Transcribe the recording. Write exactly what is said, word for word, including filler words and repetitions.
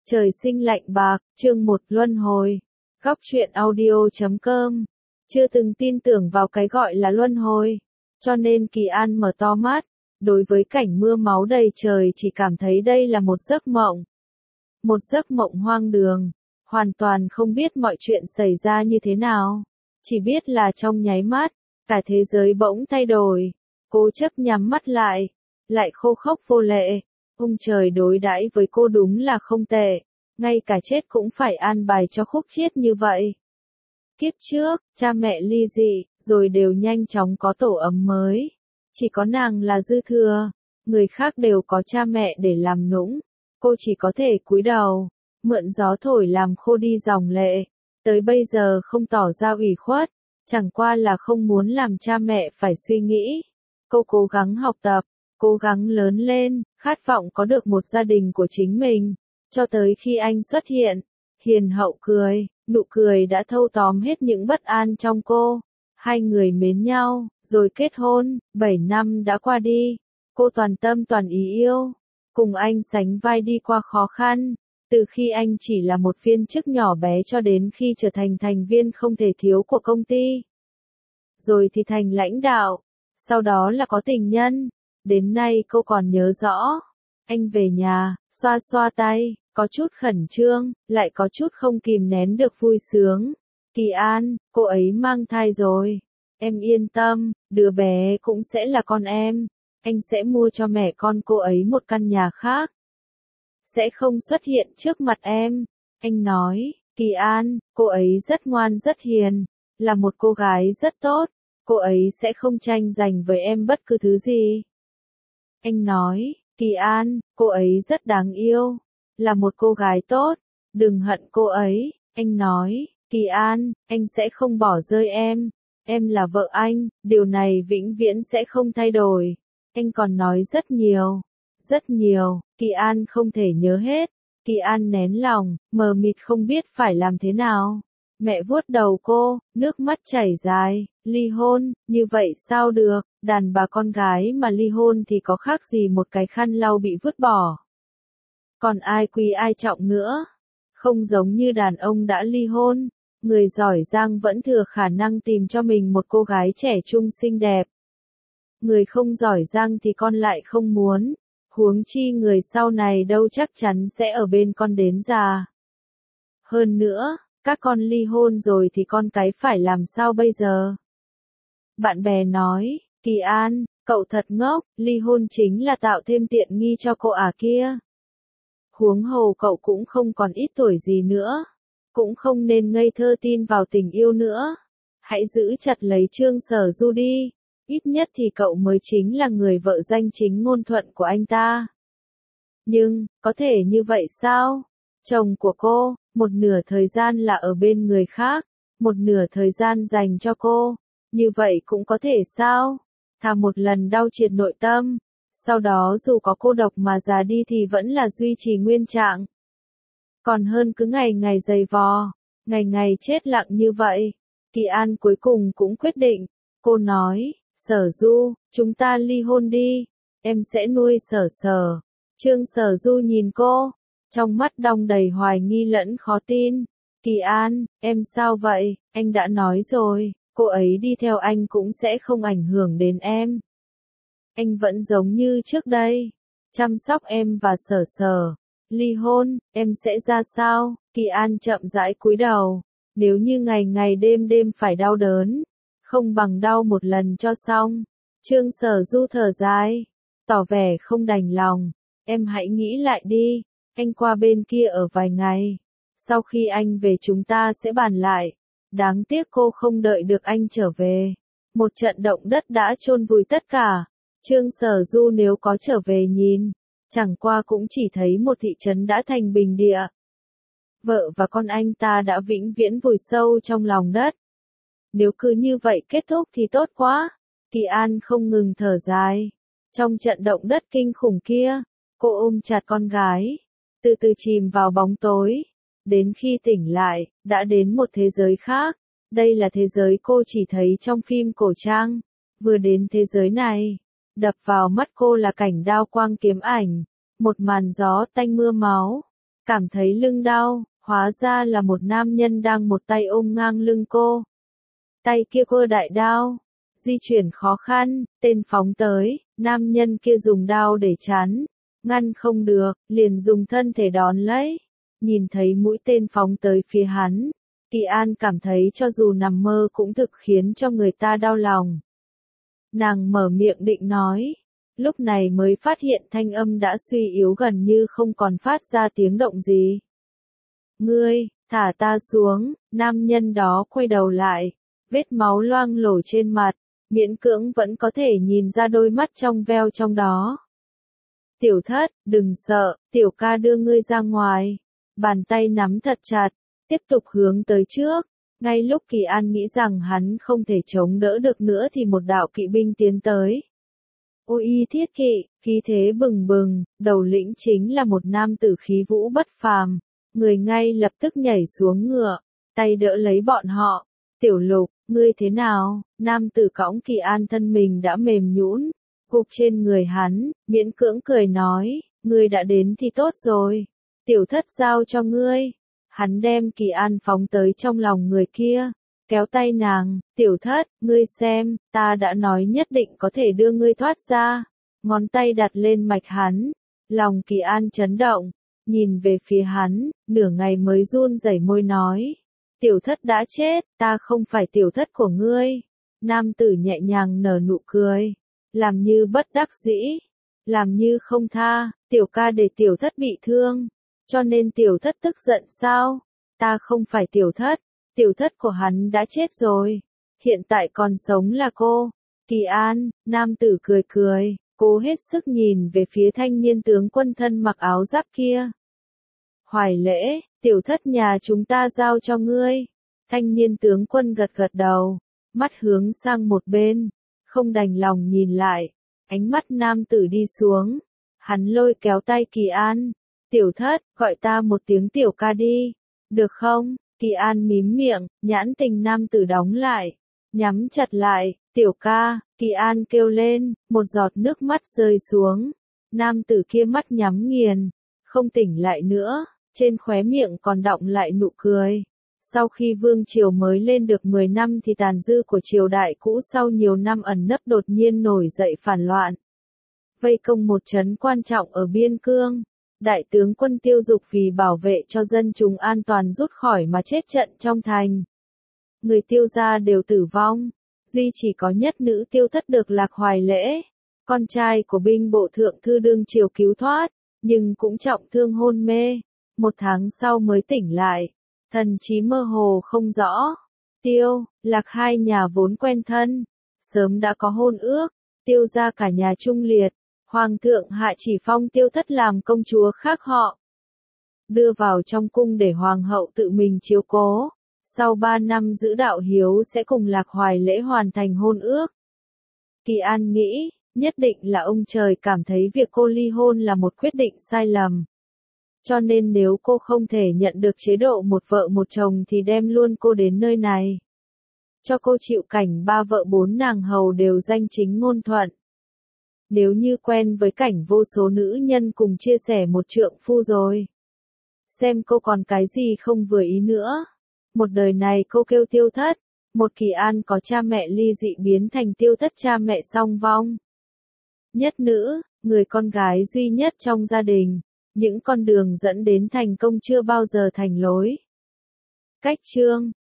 Trời sinh lạnh bạc, chương một luân hồi. Góc truyện audio chấm com. Chưa từng tin tưởng vào cái gọi là luân hồi. Cho nên Kỳ An mở to mắt. Đối với cảnh mưa máu đầy trời chỉ cảm thấy đây là một giấc mộng. Một giấc mộng hoang đường. Hoàn toàn không biết mọi chuyện xảy ra như thế nào. Chỉ biết là trong nháy mắt, cả thế giới bỗng thay đổi. Cố chấp nhắm mắt lại. Lại khô khốc vô lệ. Ông trời đối đãi với cô đúng là không tệ, ngay cả chết cũng phải an bài cho khúc chiết như vậy. Kiếp trước, cha mẹ ly dị, rồi đều nhanh chóng có tổ ấm mới. Chỉ có nàng là dư thừa, người khác đều có cha mẹ để làm nũng. Cô chỉ có thể cúi đầu, mượn gió thổi làm khô đi dòng lệ. Tới bây giờ không tỏ ra ủy khuất, chẳng qua là không muốn làm cha mẹ phải suy nghĩ. Cô cố gắng học tập. Cố gắng lớn lên, khát vọng có được một gia đình của chính mình, cho tới khi anh xuất hiện, hiền hậu cười, nụ cười đã thâu tóm hết những bất an trong cô. Hai người mến nhau, rồi kết hôn, bảy năm đã qua đi, cô toàn tâm toàn ý yêu, cùng anh sánh vai đi qua khó khăn, từ khi anh chỉ là một viên chức nhỏ bé cho đến khi trở thành thành viên không thể thiếu của công ty. Rồi thì thành lãnh đạo, sau đó là có tình nhân. Đến nay cô còn nhớ rõ, anh về nhà, xoa xoa tay, có chút khẩn trương, lại có chút không kìm nén được vui sướng. Kỳ An, cô ấy mang thai rồi. Em yên tâm, đứa bé cũng sẽ là con em. Anh sẽ mua cho mẹ con cô ấy một căn nhà khác. Sẽ không xuất hiện trước mặt em. Anh nói, Kỳ An, cô ấy rất ngoan rất hiền, là một cô gái rất tốt. Cô ấy sẽ không tranh giành với em bất cứ thứ gì. Anh nói, Kỳ An, cô ấy rất đáng yêu, là một cô gái tốt, đừng hận cô ấy. Anh nói, Kỳ An, anh sẽ không bỏ rơi em, em là vợ anh, điều này vĩnh viễn sẽ không thay đổi. Anh còn nói rất nhiều, rất nhiều, Kỳ An không thể nhớ hết. Kỳ An nén lòng, mờ mịt không biết phải làm thế nào. Mẹ vuốt đầu cô, nước mắt chảy dài, ly hôn, như vậy sao được, đàn bà con gái mà ly hôn thì có khác gì một cái khăn lau bị vứt bỏ. Còn ai quý ai trọng nữa, không giống như đàn ông đã ly hôn, người giỏi giang vẫn thừa khả năng tìm cho mình một cô gái trẻ trung xinh đẹp. Người không giỏi giang thì con lại không muốn, huống chi người sau này đâu chắc chắn sẽ ở bên con đến già. Hơn nữa, các con ly hôn rồi thì con cái phải làm sao bây giờ? Bạn bè nói, Kỳ An, cậu thật ngốc, ly hôn chính là tạo thêm tiện nghi cho cô à kia. Huống hồ cậu cũng không còn ít tuổi gì nữa, cũng không nên ngây thơ tin vào tình yêu nữa. Hãy giữ chặt lấy Trương Sở Du đi, ít nhất thì cậu mới chính là người vợ danh chính ngôn thuận của anh ta. Nhưng, có thể như vậy sao? Chồng của cô, một nửa thời gian là ở bên người khác, một nửa thời gian dành cho cô, như vậy cũng có thể sao? Thà một lần đau triệt nội tâm, sau đó dù có cô độc mà già đi thì vẫn là duy trì nguyên trạng. Còn hơn cứ ngày ngày giày vò, ngày ngày chết lặng như vậy. Kỳ An cuối cùng cũng quyết định, cô nói, Sở Du, chúng ta ly hôn đi, em sẽ nuôi Sở Sở. Trương Sở Du nhìn cô, trong mắt đong đầy hoài nghi lẫn khó tin. Kỳ An, em sao vậy? Anh đã nói rồi, cô ấy đi theo anh cũng sẽ không ảnh hưởng đến em. Anh vẫn giống như trước đây, chăm sóc em và Sở Sở. Ly hôn, em sẽ ra sao? Kỳ An chậm rãi cúi đầu. Nếu như ngày ngày đêm đêm phải đau đớn, không bằng đau một lần cho xong. Trương Sở Du thở dài, tỏ vẻ không đành lòng. Em hãy nghĩ lại đi. Anh qua bên kia ở vài ngày. Sau khi anh về chúng ta sẽ bàn lại. Đáng tiếc cô không đợi được anh trở về. Một trận động đất đã chôn vùi tất cả. Trương Sở Du nếu có trở về nhìn, chẳng qua cũng chỉ thấy một thị trấn đã thành bình địa. Vợ và con anh ta đã vĩnh viễn vùi sâu trong lòng đất. Nếu cứ như vậy kết thúc thì tốt quá. Kỳ An không ngừng thở dài. Trong trận động đất kinh khủng kia, cô ôm chặt con gái, từ từ chìm vào bóng tối. Đến khi tỉnh lại, đã đến một thế giới khác. Đây là thế giới cô chỉ thấy trong phim cổ trang. Vừa đến thế giới này, đập vào mắt cô là cảnh đao quang kiếm ảnh, một màn gió tanh mưa máu. cảm thấy lưng đau, hóa ra là một nam nhân đang một tay ôm ngang lưng cô. Tay kia cơ đại đao, di chuyển khó khăn, tên phóng tới, nam nhân kia dùng đao để chắn, ngăn không được, liền dùng thân thể đón lấy. Nhìn thấy mũi tên phóng tới phía hắn, Kỳ An cảm thấy cho dù nằm mơ cũng thực khiến cho người ta đau lòng. Nàng mở miệng định nói, lúc này mới phát hiện thanh âm đã suy yếu gần như không còn phát ra tiếng động gì. Ngươi, thả ta xuống, nam nhân đó quay đầu lại, vết máu loang lổ trên mặt, miễn cưỡng vẫn có thể nhìn ra đôi mắt trong veo trong đó. Tiểu thất, đừng sợ, tiểu ca đưa ngươi ra ngoài. Bàn tay nắm thật chặt, tiếp tục hướng tới trước. Ngay lúc Kỳ An nghĩ rằng hắn không thể chống đỡ được nữa thì một đạo kỵ binh tiến tới. Ôi y thiết kỵ, khí thế bừng bừng, đầu lĩnh chính là một nam tử khí vũ bất phàm. Người ngay lập tức nhảy xuống ngựa, tay đỡ lấy bọn họ. Tiểu Lục, ngươi thế nào? Nam tử cõng Kỳ An thân mình đã mềm nhũn, gục trên người hắn, miễn cưỡng cười nói, ngươi đã đến thì tốt rồi. Tiểu thất giao cho ngươi. Hắn đem Kỳ An phóng tới trong lòng người kia, kéo tay nàng, tiểu thất, ngươi xem, ta đã nói nhất định có thể đưa ngươi thoát ra. Ngón tay đặt lên mạch hắn, lòng Kỳ An chấn động, nhìn về phía hắn, nửa ngày mới run rẩy môi nói. Tiểu thất đã chết, ta không phải tiểu thất của ngươi. Nam tử nhẹ nhàng nở nụ cười, làm như bất đắc dĩ, làm như không tha, tiểu ca để tiểu thất bị thương. Cho nên tiểu thất tức giận sao? Ta không phải tiểu thất, tiểu thất của hắn đã chết rồi. Hiện tại còn sống là cô. Kỳ An, nam tử cười cười, cố hết sức nhìn về phía thanh niên tướng quân thân mặc áo giáp kia. Hoài Lễ, tiểu thất nhà chúng ta giao cho ngươi. Thanh niên tướng quân gật gật đầu, mắt hướng sang một bên, không đành lòng nhìn lại. Ánh mắt nam tử đi xuống, hắn lôi kéo tay Kỳ An. Tiểu thất, gọi ta một tiếng tiểu ca đi, được không? Kỳ An mím miệng, nhãn tình nam tử đóng lại, nhắm chặt lại, tiểu ca, Kỳ An kêu lên, một giọt nước mắt rơi xuống. Nam tử kia mắt nhắm nghiền, không tỉnh lại nữa, trên khóe miệng còn đọng lại nụ cười. Sau khi vương triều mới lên được mười năm thì tàn dư của triều đại cũ sau nhiều năm ẩn nấp đột nhiên nổi dậy phản loạn. Vây công một trấn quan trọng ở biên cương. Đại tướng quân Tiêu Dục vì bảo vệ cho dân chúng an toàn rút khỏi mà chết trận trong thành. Người Tiêu gia đều tử vong, duy chỉ có nhất nữ Tiêu thất được Lạc Hoài Lễ, con trai của binh bộ thượng thư đương triều cứu thoát, nhưng cũng trọng thương hôn mê, một tháng sau mới tỉnh lại, thần trí mơ hồ không rõ. Tiêu, Lạc hai nhà vốn quen thân, sớm đã có hôn ước, Tiêu gia cả nhà trung liệt. Hoàng thượng hạ chỉ phong Tiêu thất làm công chúa khác họ. Đưa vào trong cung để hoàng hậu tự mình chiếu cố. Sau ba năm giữ đạo hiếu sẽ cùng Lạc Hoài Lễ hoàn thành hôn ước. Kỳ An nghĩ, nhất định là ông trời cảm thấy việc cô ly hôn là một quyết định sai lầm. Cho nên nếu cô không thể nhận được chế độ một vợ một chồng thì đem luôn cô đến nơi này. Cho cô chịu cảnh ba vợ bốn nàng hầu đều danh chính ngôn thuận. Nếu như quen với cảnh vô số nữ nhân cùng chia sẻ một trượng phu rồi. Xem cô còn cái gì không vừa ý nữa. Một đời này cô kêu Tiêu thất. Một Kỳ An có cha mẹ ly dị biến thành Tiêu thất cha mẹ song vong. Nhất nữ, người con gái duy nhất trong gia đình. Những con đường dẫn đến thành công chưa bao giờ thành lối. Cách chương